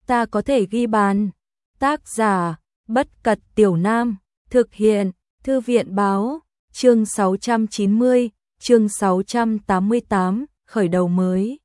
ta có thể ghi bàn. Tác giả, Bất Cật Tiểu Nam, thực hiện, Thư viện báo, chương 690, chương 688, khởi đầu mới.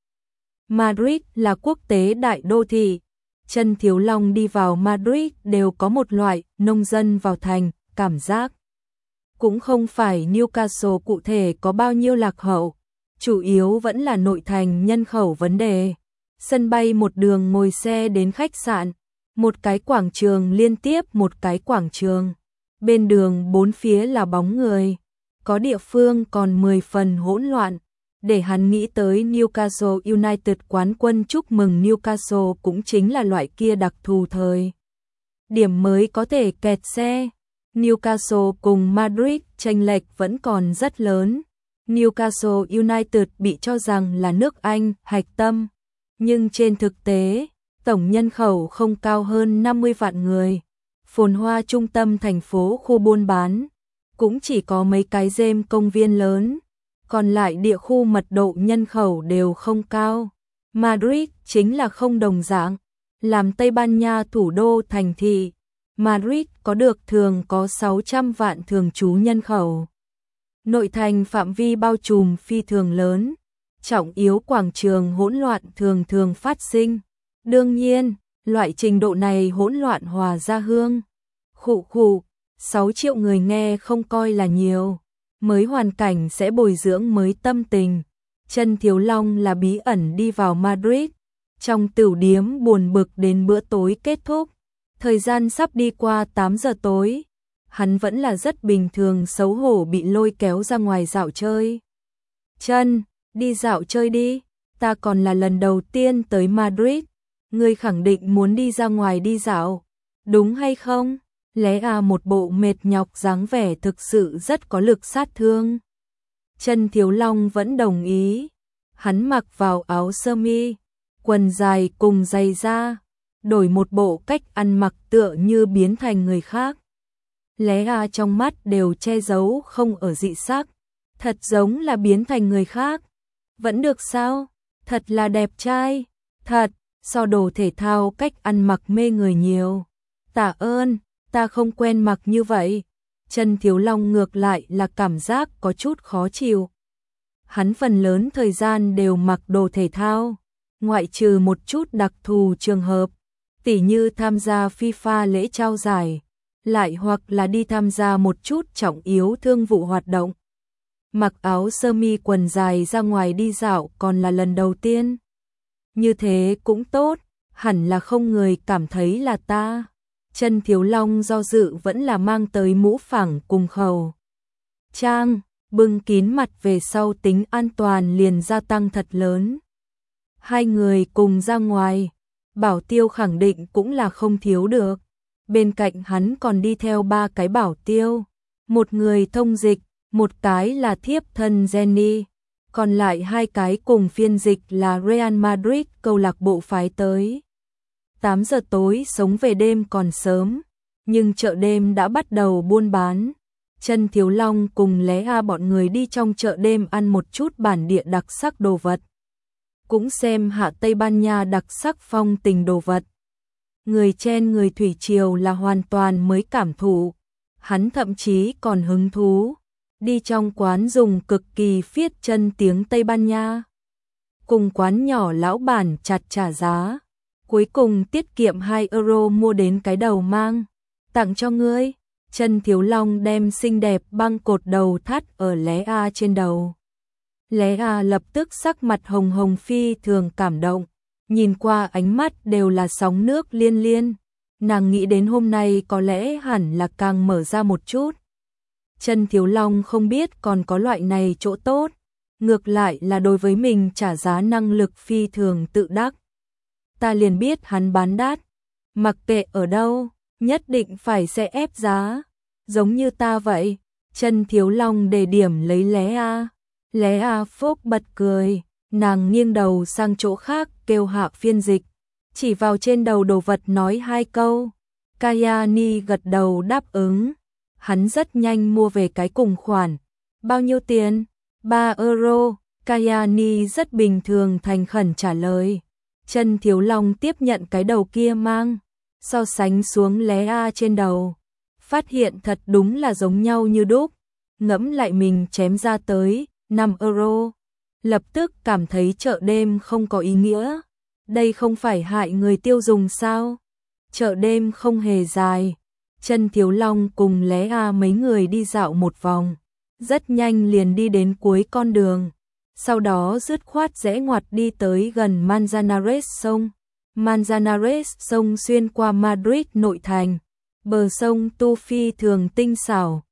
Madrid là quốc tế đại đô thị. Chân Thiếu Long đi vào Madrid đều có một loại nông dân vào thành, cảm giác. Cũng không phải Newcastle cụ thể có bao nhiêu lạc hậu, chủ yếu vẫn là nội thành nhân khẩu vấn đề. Sân bay một đường ngồi xe đến khách sạn, một cái quảng trường liên tiếp một cái quảng trường. Bên đường bốn phía là bóng người, có địa phương còn 10 phần hỗn loạn. Để hắn nghĩ tới Newcastle United quán quân chúc mừng Newcastle cũng chính là loại kia đặc thù thời điểm mới có thể kẹt xe. Newcastle cùng Madrid chênh lệch vẫn còn rất lớn. Newcastle United bị cho rằng là nước Anh hạch tâm, nhưng trên thực tế, tổng nhân khẩu không cao hơn 50 vạn người. Phồn hoa trung tâm thành phố khu buôn bán, cũng chỉ có mấy cái gym công viên lớn, còn lại địa khu mật độ nhân khẩu đều không cao. Madrid chính là không đồng dạng, làm Tây Ban Nha thủ đô thành thị. Madrid có được thường có 600 vạn thường trú nhân khẩu. Nội thành phạm vi bao trùm phi thường lớn, trọng yếu quảng trường hỗn loạn thường thường phát sinh. Đương nhiên, loại trình độ này hỗn loạn hòa ra hương. Khụ khụ, 6 triệu người nghe không coi là nhiều, mới hoàn cảnh sẽ bồi dưỡng mới tâm tình. Chân Thiếu Long là bí ẩn đi vào Madrid, trong tửu điếm buồn bực đến bữa tối kết thúc. Thời gian sắp đi qua 8 giờ tối, hắn vẫn là rất bình thường xấu hổ bị lôi kéo ra ngoài dạo chơi. Chân, đi dạo chơi đi, ta còn là lần đầu tiên tới Madrid, ngươi khẳng định muốn đi ra ngoài đi dạo, đúng hay không? Lẽ à, một bộ mệt nhọc dáng vẻ thực sự rất có lực sát thương. Chân Thiếu Long vẫn đồng ý, hắn mặc vào áo sơ mi, quần dài cùng giày da, đổi một bộ cách ăn mặc tựa như biến thành người khác. Lẽ à, trong mắt đều che giấu không ở dị sắc, thật giống là biến thành người khác. Vẫn được sao? Thật là đẹp trai, thật, so đồ thể thao cách ăn mặc mê người nhiều. Tạ ơn, ta không quen mặc như vậy. Chân Thiếu Long ngược lại là cảm giác có chút khó chịu. Hắn phần lớn thời gian đều mặc đồ thể thao, ngoại trừ một chút đặc thù trường hợp, tỉ như tham gia FIFA lễ trao giải, lại hoặc là đi tham gia một chút trọng yếu thương vụ hoạt động. Mặc áo sơ mi quần dài ra ngoài đi dạo còn là lần đầu tiên. Như thế cũng tốt, hẳn là không người cảm thấy là ta. Chân Thiếu Long do dự vẫn là mang tới mũ phẳng cùng khẩu trang, bưng kín mặt về sau tính an toàn liền gia tăng thật lớn. Hai người cùng ra ngoài, bảo tiêu khẳng định cũng là không thiếu được. Bên cạnh hắn còn đi theo 3 cái bảo tiêu, một người thông dịch, một cái là thiếp thân Jenny, còn lại 2 cái cùng phiên dịch là Real Madrid câu lạc bộ phái tới. 8 giờ tối sống về đêm còn sớm, nhưng chợ đêm đã bắt đầu buôn bán. Chân Thiếu Long cùng Lé A bọn người đi trong chợ đêm ăn một chút bản địa đặc sắc đồ vật, cũng xem hạ Tây Ban Nha đặc sắc phong tình đồ vật. Người chen người thủy triều là hoàn toàn mới cảm thụ, hắn thậm chí còn hứng thú đi trong quán dùng cực kỳ phiết chân tiếng Tây Ban Nha, cùng quán nhỏ lão bản chặt trả giá, cuối cùng tiết kiệm 2 euro mua đến cái đầu mang, tặng cho ngươi. Chân Thiếu Long đem xinh đẹp băng cột đầu thắt ở Lé A trên đầu. Lé A lập tức sắc mặt hồng hồng phi thường cảm động, nhìn qua ánh mắt đều là sóng nước liên liên. Nàng nghĩ đến hôm nay có lẽ hẳn là càng mở ra một chút. Chân Thiếu Long không biết còn có loại này chỗ tốt, ngược lại là đối với mình trả giá năng lực phi thường tự đắc. Ta liền biết hắn bán đắt, mặc kệ ở đâu, nhất định phải sẽ ép giá, giống như ta vậy. Chân Thiếu Long đề điểm lấy Lé A. Lé A phốc bật cười, nàng nghiêng đầu sang chỗ khác kêu hạ phiên dịch, chỉ vào trên đầu đồ vật nói 2 câu. Kayani gật đầu đáp ứng, hắn rất nhanh mua về cái cùng khoản. Bao nhiêu tiền? 3 euro. Kayani rất bình thường thành khẩn trả lời. Chân Thiếu Long tiếp nhận cái đầu kia mang, so sánh xuống lé A trên đầu. Phát hiện thật đúng là giống nhau như đúc. Ngẫm lại mình chém ra tới 5 euro. Lập tức cảm thấy chợ đêm không có ý nghĩa. Đây không phải hại người tiêu dùng sao? Chợ đêm không hề dài. Chân Thiếu Long cùng lé A mấy người đi dạo một vòng. Rất nhanh liền đi đến cuối con đường. Sau đó dứt khoát rẽ ngoặt đi tới gần Manzanares sông. Manzanares sông xuyên qua Madrid nội thành. Bờ sông Tu phi thường tinh xảo.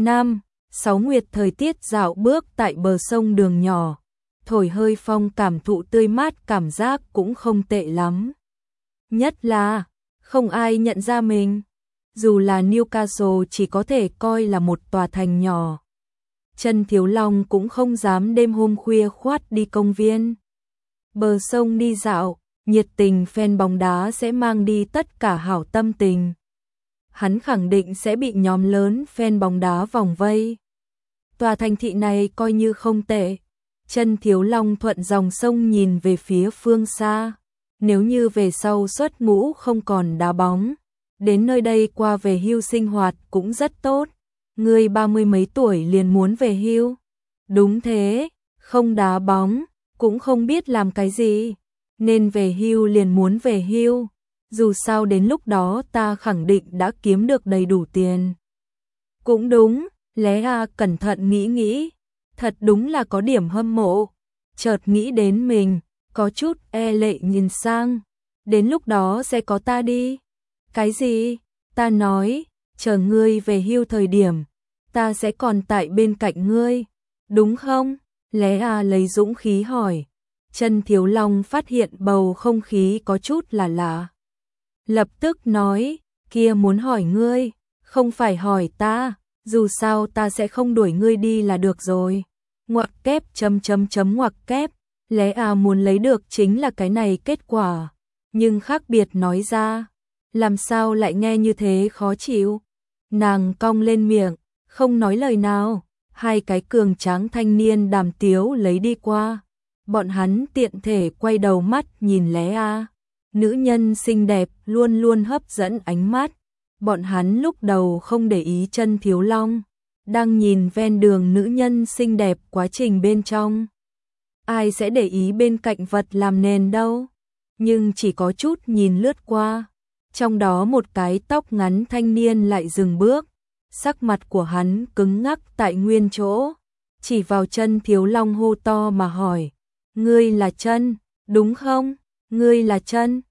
6 nguyệt thời tiết dạo bước tại bờ sông đường nhỏ. Thổi hơi phong cảm thụ tươi mát, cảm giác cũng không tệ lắm. Nhất là không ai nhận ra mình. Dù là Newcastle chỉ có thể coi là một tòa thành nhỏ. Chân Thiếu Long cũng không dám đêm hôm khuya khoắt đi công viên. Bờ sông đi dạo, nhiệt tình fan bóng đá sẽ mang đi tất cả hảo tâm tình. Hắn khẳng định sẽ bị nhóm lớn fan bóng đá vòng vây. Tòa thành thị này coi như không tệ. Chân Thiếu Long thuận dòng sông nhìn về phía phương xa. Nếu như về sau xuất ngũ không còn đá bóng, đến nơi đây qua về hưu sinh hoạt cũng rất tốt. Ngươi 30 mấy tuổi liền muốn về hưu? Đúng thế, không đá bóng, cũng không biết làm cái gì, nên về hưu liền muốn về hưu. Dù sao đến lúc đó ta khẳng định đã kiếm được đầy đủ tiền. Cũng đúng, lé A cẩn thận nghĩ, thật đúng là có điểm hâm mộ. Chợt nghĩ đến mình, có chút e lệ nhìn sang. Đến lúc đó sẽ có ta đi. Cái gì? Ta nói, chờ ngươi về hưu thời điểm, ta sẽ còn tại bên cạnh ngươi, đúng không? Lé A lấy dũng khí hỏi. Chân Thiếu Long phát hiện bầu không khí có chút là lạ. Lập tức nói, kia muốn hỏi ngươi, không phải hỏi ta, dù sao ta sẽ không đuổi ngươi đi là được rồi. Ngoặc kép ngoặc kép, lé A muốn lấy được chính là cái này kết quả, nhưng khác biệt nói ra, làm sao lại nghe như thế khó chịu. Nàng cong lên miệng, không nói lời nào, hai cái cường tráng thanh niên đàm tiếu lấy đi qua. Bọn hắn tiện thể quay đầu mắt nhìn lé A. Nữ nhân xinh đẹp luôn luôn hấp dẫn ánh mắt. Bọn hắn lúc đầu không để ý Chân Thiếu Long, đang nhìn ven đường nữ nhân xinh đẹp quá trình bên trong. Ai sẽ để ý bên cạnh vật làm nền đâu. Nhưng chỉ có chút nhìn lướt qua. Trong đó một cái tóc ngắn thanh niên lại dừng bước. Sắc mặt của hắn cứng ngắc tại nguyên chỗ. Chỉ vào Chân Thiếu Long hô to mà hỏi. Ngươi là Chân, đúng không? Ngươi là Chân,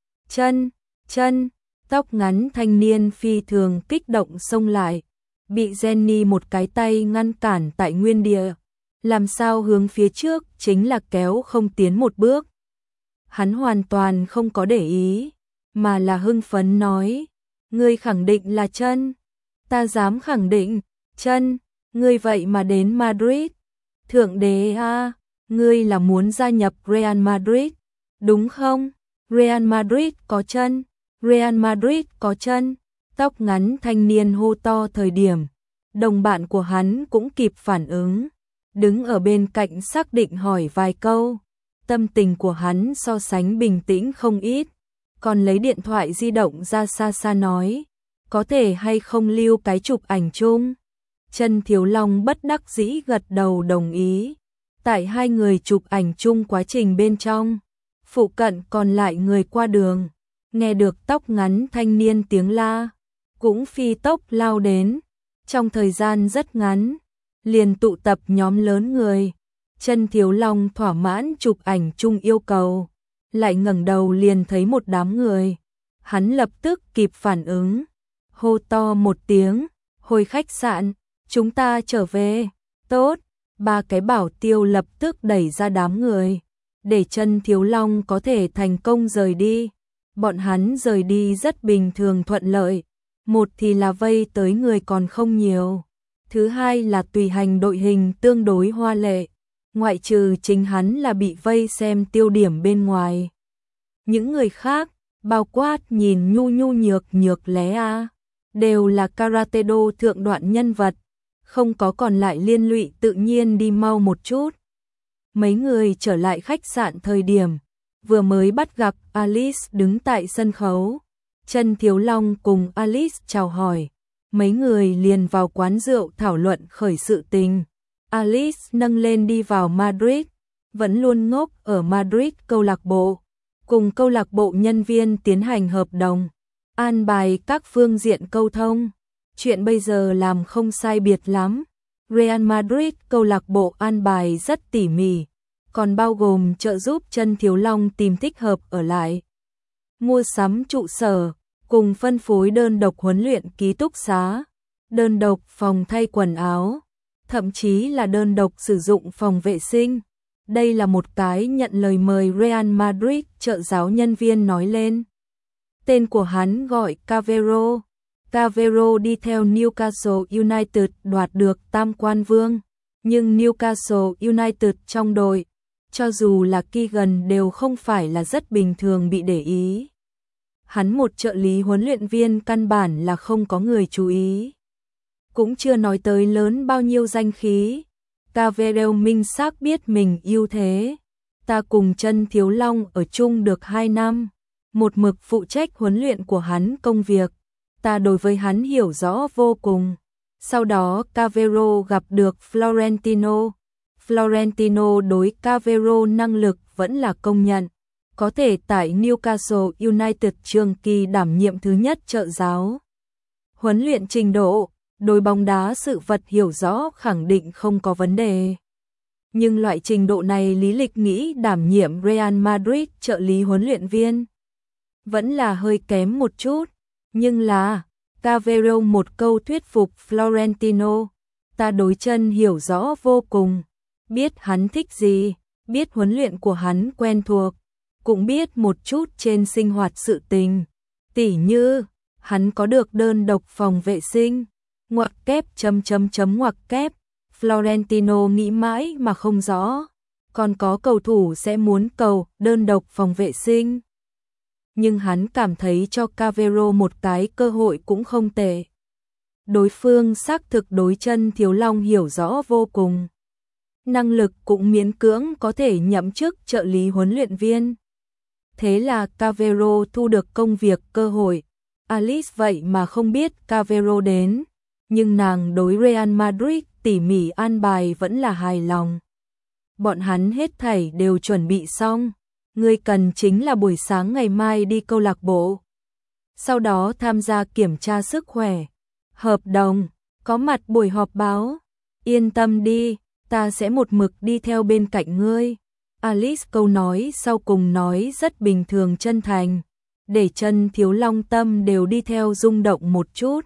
Chân. Tóc ngắn thanh niên phi thường kích động xông lại. Bị Jenny một cái tay ngăn cản tại nguyên địa. Làm sao hướng phía trước chính là kéo không tiến một bước. Hắn hoàn toàn không có để ý, mà là hưng phấn nói. Ngươi khẳng định là Chân. Ta dám khẳng định, Chân, ngươi vậy mà đến Madrid. Thượng đế a, ngươi là muốn gia nhập Real Madrid, đúng không? Real Madrid có Chân, Real Madrid có Chân. Tóc ngắn thanh niên hô to thời điểm, đồng bạn của hắn cũng kịp phản ứng, đứng ở bên cạnh xác định hỏi vài câu. Tâm tình của hắn so sánh bình tĩnh không ít, còn lấy điện thoại di động ra xa xa nói, có thể hay không lưu cái chụp ảnh chung. Chân Thiếu Long bất đắc dĩ gật đầu đồng ý. Tại hai người chụp ảnh chung quá trình bên trong, phụ cận còn lại người qua đường, nghe được tóc ngắn thanh niên tiếng la, cũng phi tốc lao đến. Trong thời gian rất ngắn, liền tụ tập nhóm lớn người. Chân Thiếu Long thỏa mãn chụp ảnh chung yêu cầu, lại ngẩng đầu liền thấy một đám người. Hắn lập tức kịp phản ứng, hô to một tiếng, hồi khách sạn, chúng ta trở về. Tốt, ba cái bảo tiêu lập tức đẩy ra đám người, để Chân Thiếu Long có thể thành công rời đi. Bọn hắn rời đi rất bình thường thuận lợi. Một thì là vây tới người còn không nhiều, thứ hai là tùy hành đội hình tương đối hoa lệ. Ngoại trừ chính hắn là bị vây xem tiêu điểm bên ngoài. Những người khác, bao quát nhìn nhu nhược lé A, đều là karate do thượng đoạn nhân vật, không có còn lại liên lụy tự nhiên đi mau một chút. Mấy người trở lại khách sạn thời điểm, vừa mới bắt gặp Alice đứng tại sân khấu. Chân Thiếu Long cùng Alice chào hỏi, mấy người liền vào quán rượu thảo luận khởi sự tình. Alice nâng lên đi vào Madrid, vẫn luôn ngốc ở Madrid câu lạc bộ, cùng câu lạc bộ nhân viên tiến hành hợp đồng, an bài các phương diện câu thông. Chuyện bây giờ làm không sai biệt lắm. Real Madrid câu lạc bộ an bài rất tỉ mỉ, còn bao gồm trợ giúp Chân Thiếu Long tìm thích hợp ở lại, mua sắm trụ sở, cùng phân phối đơn độc huấn luyện ký túc xá, đơn độc phòng thay quần áo, thậm chí là đơn độc sử dụng phòng vệ sinh. Đây là một cái nhận lời mời Real Madrid trợ giáo nhân viên nói lên. Tên của hắn gọi Cavero. Cavero đi theo Newcastle United đoạt được tam quan vương, nhưng Newcastle United trong đội, cho dù là Keegan đều không phải là rất bình thường bị để ý. Hắn một trợ lý huấn luyện viên căn bản là không có người chú ý. Cũng chưa nói tới lớn bao nhiêu danh khí. Cavero minh xác biết mình ưu thế. Ta cùng Chân Thiếu Long ở chung được 2 năm, một mực phụ trách huấn luyện của hắn công việc. Ta đối với hắn hiểu rõ vô cùng. Sau đó Cavero gặp được Florentino. Florentino đối Cavero năng lực vẫn là công nhận, có thể tại Newcastle United trường kỳ đảm nhiệm thứ nhất trợ giáo. Huấn luyện trình độ, đối bóng đá sự vật hiểu rõ khẳng định không có vấn đề. Nhưng loại trình độ này lý lịch nghĩ đảm nhiệm Real Madrid trợ lý huấn luyện viên vẫn là hơi kém một chút. Nhưng là, Cavero một câu thuyết phục Florentino, ta đối Chân hiểu rõ vô cùng, biết hắn thích gì, biết huấn luyện của hắn quen thuộc, cũng biết một chút trên sinh hoạt sự tình, tỉ như, hắn có được đơn độc phòng vệ sinh, ngoặc kép ngoặc kép, Florentino nghĩ mãi mà không rõ, còn có cầu thủ sẽ muốn cầu đơn độc phòng vệ sinh. Nhưng hắn cảm thấy cho Cavero một cái cơ hội cũng không tệ. Đối phương xác thực đối Chân Thiếu Long hiểu rõ vô cùng. Năng lực cũng miễn cưỡng có thể nhậm chức trợ lý huấn luyện viên. Thế là Cavero thu được công việc cơ hội. Alice vậy mà không biết Cavero đến, nhưng nàng đối Real Madrid tỉ mỉ an bài vẫn là hài lòng. Bọn hắn hết thảy đều chuẩn bị xong. Ngươi cần chính là buổi sáng ngày mai đi câu lạc bộ. Sau đó tham gia kiểm tra sức khỏe. Hợp đồng, có mặt buổi họp báo. Yên tâm đi, ta sẽ một mực đi theo bên cạnh ngươi. Alice câu nói sau cùng nói rất bình thường chân thành, để Chân Thiếu Long tâm đều đi theo rung động một chút.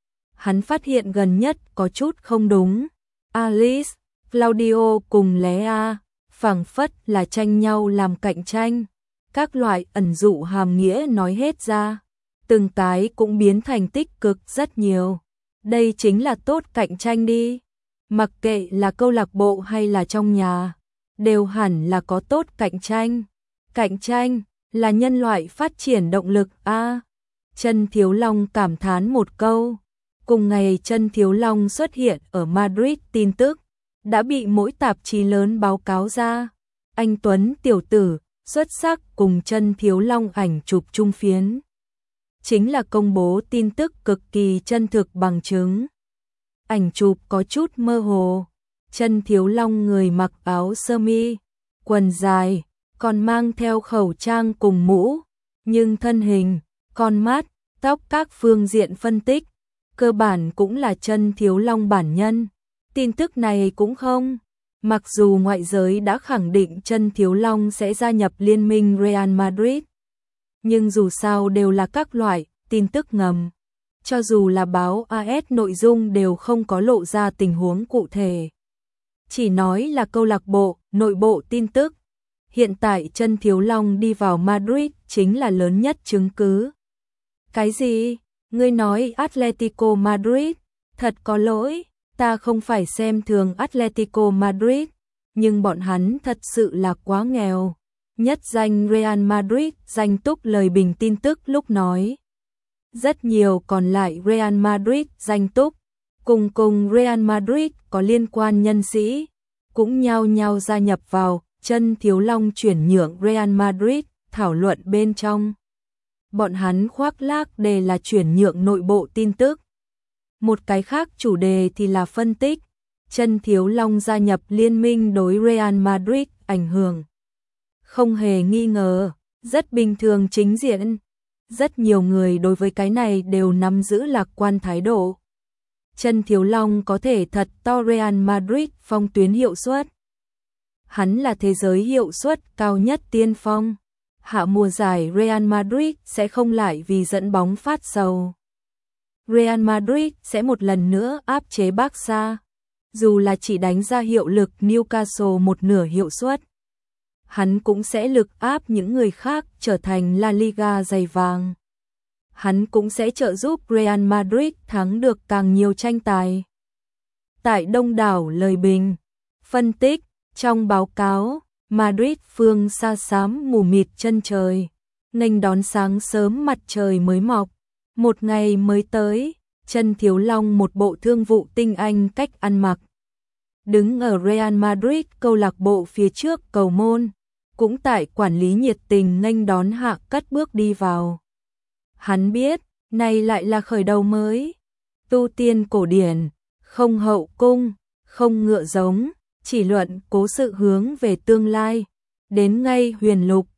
Hắn phát hiện gần nhất có chút không đúng. Alice, Claudio cùng Lea phảng phất là tranh nhau làm cạnh tranh, các loại ẩn dụ hàm nghĩa nói hết ra, từng cái cũng biến thành tích cực rất nhiều. Đây chính là tốt cạnh tranh đi. Mặc kệ là câu lạc bộ hay là trong nhà, đều hẳn là có tốt cạnh tranh. Cạnh tranh là nhân loại phát triển động lực a. Chân Thiếu Long cảm thán một câu. Cùng ngày Chân Thiếu Long xuất hiện ở Madrid tin tức đã bị mỗi tạp chí lớn báo cáo ra. Anh Tuấn tiểu tử xuất sắc cùng Chân Thiếu Long ảnh chụp chung phiến. Chính là công bố tin tức cực kỳ chân thực bằng chứng. Ảnh chụp có chút mơ hồ. Chân Thiếu Long người mặc áo sơ mi, quần dài, còn mang theo khẩu trang cùng mũ. Nhưng thân hình, con mắt, tóc các phương diện phân tích, cơ bản cũng là Chân Thiếu Long bản nhân. Tin tức này cũng không. Mặc dù ngoại giới đã khẳng định Chân Thiếu Long sẽ gia nhập liên minh Real Madrid, nhưng dù sao đều là các loại tin tức ngầm. Cho dù là báo AS nội dung đều không có lộ ra tình huống cụ thể. Chỉ nói là câu lạc bộ, nội bộ tin tức. Hiện tại Chân Thiếu Long đi vào Madrid chính là lớn nhất chứng cứ. Cái gì? Ngươi nói Atletico Madrid? Thật có lỗi, ta không phải xem thường Atletico Madrid, nhưng bọn hắn thật sự là quá nghèo. Nhất danh Real Madrid danh túc lời bình tin tức lúc nói. Rất nhiều còn lại Real Madrid danh túc, cùng Real Madrid có liên quan nhân sĩ, cũng nhao nhao gia nhập vào Chân Thiếu Long chuyển nhượng Real Madrid, thảo luận bên trong. Bọn hắn khoác lác đề là chuyển nhượng nội bộ tin tức. Một cái khác chủ đề thì là phân tích, Chân Thiếu Long gia nhập liên minh đối Real Madrid ảnh hưởng. Không hề nghi ngờ, rất bình thường chính diện. Rất nhiều người đối với cái này đều nắm giữ lạc quan thái độ. Chân Thiếu Long có thể thật to Real Madrid phong tuyến hiệu suất. Hắn là thế giới hiệu suất cao nhất tiên phong. Hạ mùa giải Real Madrid sẽ không lại vì dẫn bóng phát sầu. Real Madrid sẽ một lần nữa áp chế Barca. Dù là chỉ đánh ra hiệu lực Newcastle một nửa hiệu suất, hắn cũng sẽ lực áp những người khác trở thành La Liga giày vàng. Hắn cũng sẽ trợ giúp Real Madrid thắng được càng nhiều tranh tài. Tại đông đảo lời bình, phân tích, trong báo cáo, Madrid phương xa xám mù mịt chân trời, nghênh đón sáng sớm mặt trời mới mọc. Một ngày mới tới, Chân Thiếu Long một bộ thương vụ tinh anh cách ăn mặc. Đứng ở Real Madrid câu lạc bộ phía trước cầu môn, cũng tại quản lý nhiệt tình nghênh đón hạ cất bước đi vào. Hắn biết, này lại là khởi đầu mới. Tu tiên cổ điển, không hậu cung, không ngựa giống, chỉ luận cố sự hướng về tương lai. Đến ngay huyền lục,